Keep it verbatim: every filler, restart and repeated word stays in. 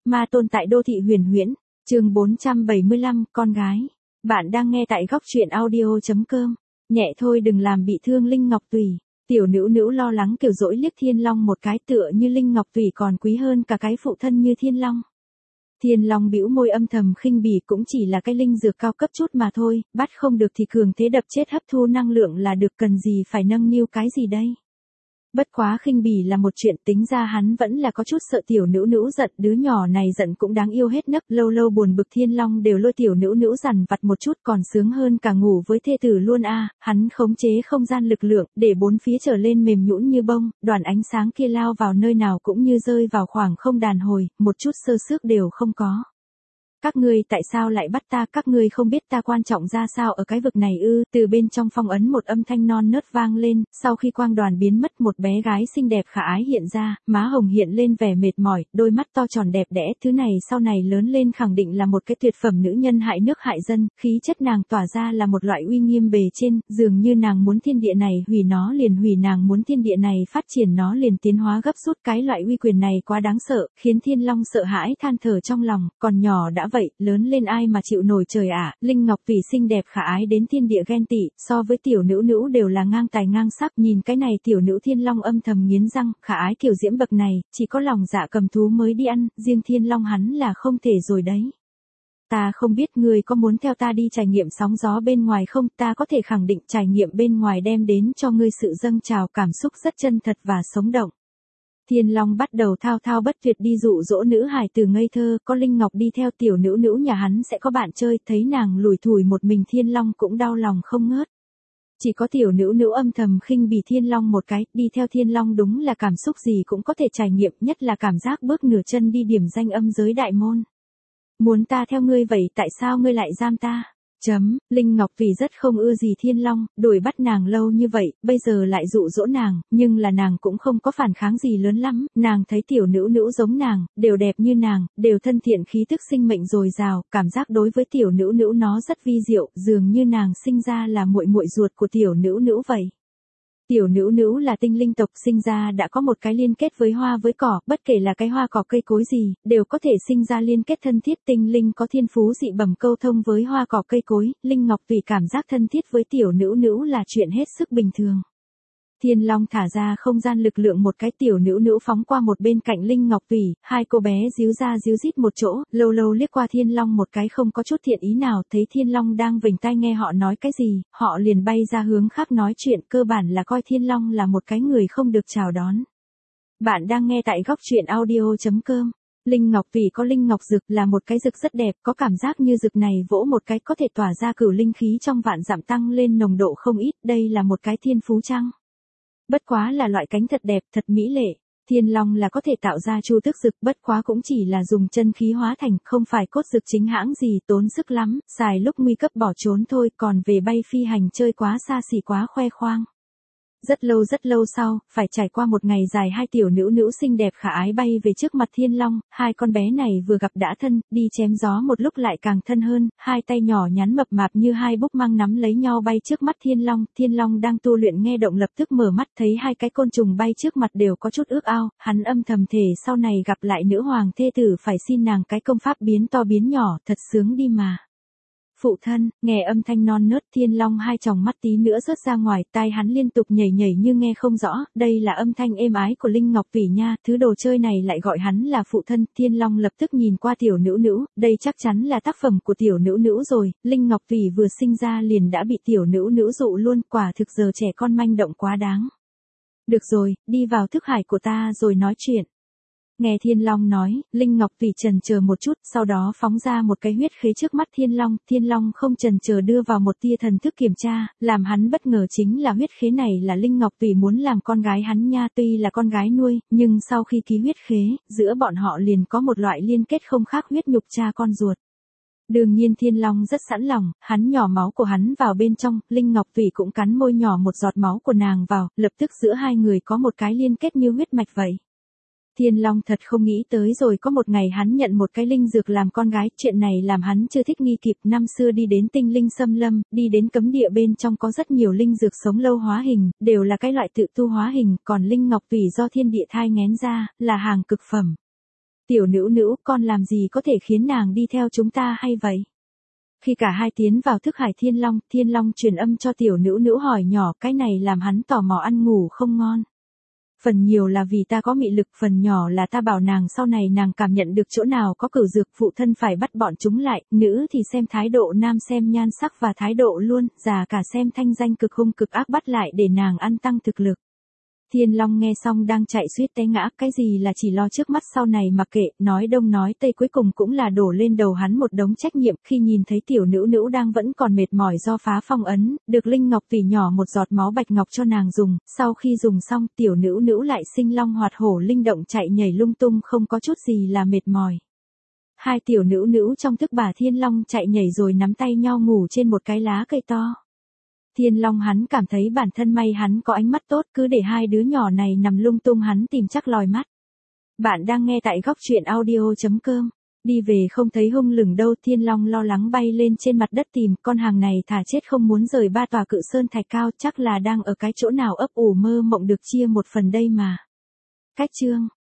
Ma tôn tại đô thị huyền huyễn, chương bốn trăm bảy mươi lăm, con gái. Bạn đang nghe tại góc truyện audio chấm com. Nhẹ thôi đừng làm bị thương Linh Ngọc Tùy. Tiểu Nữu Nữu lo lắng kiểu dỗi liếc Thiên Long một cái, tựa như Linh Ngọc Tùy còn quý hơn cả cái phụ thân như Thiên Long. Thiên Long bĩu môi âm thầm khinh bỉ, cũng chỉ là cái linh dược cao cấp chút mà thôi, bắt không được thì cường thế đập chết hấp thu năng lượng là được, cần gì phải nâng niu cái gì đây. Bất quá khinh bỉ là một chuyện, tính ra hắn vẫn là có chút sợ Tiểu Nữu Nữu giận, đứa nhỏ này giận cũng đáng yêu hết nấc, lâu lâu buồn bực Thiên Long đều lôi Tiểu Nữu Nữu dằn vặt một chút, còn sướng hơn cả ngủ với thê tử luôn a. À, hắn khống chế không gian lực lượng, để bốn phía trở lên mềm nhũn như bông, đoàn ánh sáng kia lao vào nơi nào cũng như rơi vào khoảng không đàn hồi, một chút sơ xước đều không có. Các ngươi tại sao lại bắt ta, các ngươi không biết ta quan trọng ra sao ở cái vực này ư? Từ bên trong phong ấn một âm thanh non nớt vang lên, sau khi quang đoàn biến mất, một bé gái xinh đẹp khả ái hiện ra, má hồng hiện lên vẻ mệt mỏi, đôi mắt to tròn đẹp đẽ, thứ này sau này lớn lên khẳng định là một cái tuyệt phẩm nữ nhân hại nước hại dân, khí chất nàng tỏa ra là một loại uy nghiêm bề trên, dường như nàng muốn thiên địa này hủy nó liền hủy, nàng muốn thiên địa này phát triển nó liền tiến hóa gấp rút, cái loại uy quyền này quá đáng sợ, khiến Thiên Long sợ hãi than thở trong lòng, còn nhỏ đã vậy, lớn lên ai mà chịu nổi trời ạ. À, Linh Ngọc Tùy xinh đẹp khả ái đến thiên địa ghen tị, so với Tiểu Nữu Nữu đều là ngang tài ngang sắc, nhìn cái này Tiểu Nữ Thiên Long âm thầm nghiến răng, khả ái kiểu diễm bậc này, chỉ có lòng dạ cầm thú mới đi ăn, riêng Thiên Long hắn là không thể rồi đấy. Ta không biết ngươi có muốn theo ta đi trải nghiệm sóng gió bên ngoài không, ta có thể khẳng định trải nghiệm bên ngoài đem đến cho ngươi sự dâng trào cảm xúc rất chân thật và sống động. Thiên Long bắt đầu thao thao bất tuyệt đi dụ dỗ nữ hài từ ngây thơ, có Linh Ngọc đi theo, Tiểu Nữu Nữu nhà hắn sẽ có bạn chơi, thấy nàng lủi thủi một mình Thiên Long cũng đau lòng không ngớt. Chỉ có Tiểu Nữu Nữu âm thầm khinh bỉ Thiên Long một cái, đi theo Thiên Long đúng là cảm xúc gì cũng có thể trải nghiệm, nhất là cảm giác bước nửa chân đi điểm danh âm giới đại môn. Muốn ta theo ngươi vậy tại sao ngươi lại giam ta? Chấm, Linh Ngọc vì rất không ưa gì Thiên Long, đuổi bắt nàng lâu như vậy, bây giờ lại dụ dỗ nàng, nhưng là nàng cũng không có phản kháng gì lớn lắm, nàng thấy Tiểu Nữu Nữu giống nàng, đều đẹp như nàng, đều thân thiện khí tức sinh mệnh dồi dào, cảm giác đối với Tiểu Nữu Nữu nó rất vi diệu, dường như nàng sinh ra là muội muội ruột của Tiểu Nữu Nữu vậy. Tiểu Nữu Nữu là tinh linh tộc, sinh ra đã có một cái liên kết với hoa với cỏ, bất kể là cái hoa cỏ cây cối gì, đều có thể sinh ra liên kết thân thiết, tinh linh có thiên phú dị bẩm câu thông với hoa cỏ cây cối, Linh Ngọc Tùy cảm giác thân thiết với Tiểu Nữu Nữu là chuyện hết sức bình thường. Thiên Long thả ra không gian lực lượng một cái, Tiểu Nữu Nữu phóng qua một bên cạnh Linh Ngọc Tùy, hai cô bé díu ra díu dít một chỗ, lâu lâu liếc qua Thiên Long một cái không có chút thiện ý nào, thấy Thiên Long đang vểnh tai nghe họ nói cái gì, họ liền bay ra hướng khác nói chuyện, cơ bản là coi Thiên Long là một cái người không được chào đón. Bạn đang nghe tại góc truyện audio chấm com. Linh Ngọc Tùy có linh ngọc dực, là một cái dực rất đẹp, có cảm giác như dực này vỗ một cái có thể tỏa ra cửu linh khí trong vạn dặm, tăng lên nồng độ không ít, đây là một cái thiên phú chăng? Bất quá là loại cánh thật đẹp, thật mỹ lệ. Thiên Long là có thể tạo ra chu tước dực, bất quá cũng chỉ là dùng chân khí hóa thành, không phải cốt dực chính hãng gì, tốn sức lắm, xài lúc nguy cấp bỏ trốn thôi, còn về bay phi hành chơi quá xa xỉ quá khoe khoang. Rất lâu rất lâu sau, phải trải qua một ngày dài, hai Tiểu Nữu Nữu xinh đẹp khả ái bay về trước mặt Thiên Long, hai con bé này vừa gặp đã thân, đi chém gió một lúc lại càng thân hơn, hai tay nhỏ nhắn mập mạp như hai búp măng nắm lấy nhau bay trước mắt Thiên Long, Thiên Long đang tu luyện nghe động lập tức mở mắt thấy hai cái côn trùng bay trước mặt đều có chút ước ao, hắn âm thầm thề sau này gặp lại nữ hoàng thê tử phải xin nàng cái công pháp biến to biến nhỏ, thật sướng đi mà. Phụ thân, nghe âm thanh non nớt, Thiên Long hai tròng mắt tí nữa rớt ra ngoài, tai hắn liên tục nhảy nhảy như nghe không rõ, đây là âm thanh êm ái của Linh Ngọc Tùy nha, thứ đồ chơi này lại gọi hắn là phụ thân, Thiên Long lập tức nhìn qua Tiểu Nữu Nữu, đây chắc chắn là tác phẩm của Tiểu Nữu Nữu rồi, Linh Ngọc Tùy vừa sinh ra liền đã bị Tiểu Nữu Nữu dụ luôn, quả thực giờ trẻ con manh động quá đáng. Được rồi, đi vào thức hải của ta rồi nói chuyện. Nghe Thiên Long nói, Linh Ngọc Tùy chần chờ một chút, sau đó phóng ra một cái huyết khế trước mắt Thiên Long, Thiên Long không chần chờ đưa vào một tia thần thức kiểm tra, làm hắn bất ngờ chính là huyết khế này là Linh Ngọc Tùy muốn làm con gái hắn nha, tuy là con gái nuôi, nhưng sau khi ký huyết khế, giữa bọn họ liền có một loại liên kết không khác huyết nhục cha con ruột. Đương nhiên Thiên Long rất sẵn lòng, hắn nhỏ máu của hắn vào bên trong, Linh Ngọc Tùy cũng cắn môi nhỏ một giọt máu của nàng vào, lập tức giữa hai người có một cái liên kết như huyết mạch vậy. Thiên Long thật không nghĩ tới rồi có một ngày hắn nhận một cái linh dược làm con gái, chuyện này làm hắn chưa thích nghi kịp, năm xưa đi đến tinh linh xâm lâm, đi đến cấm địa bên trong có rất nhiều linh dược sống lâu hóa hình, đều là cái loại tự tu hóa hình, còn Linh Ngọc Tùy do thiên địa thai nghén ra, là hàng cực phẩm. Tiểu Nữu Nữu, con làm gì có thể khiến nàng đi theo chúng ta hay vậy? Khi cả hai tiến vào thức hải Thiên Long, Thiên Long truyền âm cho Tiểu Nữu Nữu hỏi nhỏ, cái này làm hắn tò mò ăn ngủ không ngon. Phần nhiều là vì ta có mị lực, phần nhỏ là ta bảo nàng sau này nàng cảm nhận được chỗ nào có cửu dược, phụ thân phải bắt bọn chúng lại, nữ thì xem thái độ, nam xem nhan sắc và thái độ luôn, già cả xem thanh danh, cực hung cực ác, bắt lại để nàng ăn tăng thực lực. Thiên Long nghe xong đang chạy suýt té ngã, cái gì là chỉ lo trước mắt sau này mặc kệ, nói đông nói tây cuối cùng cũng là đổ lên đầu hắn một đống trách nhiệm. Khi nhìn thấy Tiểu Nữu Nữu đang vẫn còn mệt mỏi do phá phong ấn, được Linh Ngọc tùy nhỏ một giọt máu bạch ngọc cho nàng dùng, sau khi dùng xong Tiểu Nữu Nữu lại sinh long hoạt hổ linh động chạy nhảy lung tung, không có chút gì là mệt mỏi. Hai Tiểu Nữu Nữu trong thức bà Thiên Long chạy nhảy rồi nắm tay nhau ngủ trên một cái lá cây to. Thiên Long hắn cảm thấy bản thân may hắn có ánh mắt tốt, cứ để hai đứa nhỏ này nằm lung tung hắn tìm chắc lòi mắt. Bạn đang nghe tại góc truyện audio chấm com. Đi về không thấy hung lửng đâu, Thiên Long lo lắng bay lên trên mặt đất tìm, con hàng này thà chết không muốn rời ba tòa cự sơn thạch cao, chắc là đang ở cái chỗ nào ấp ủ mơ mộng được chia một phần đây mà. Cách chương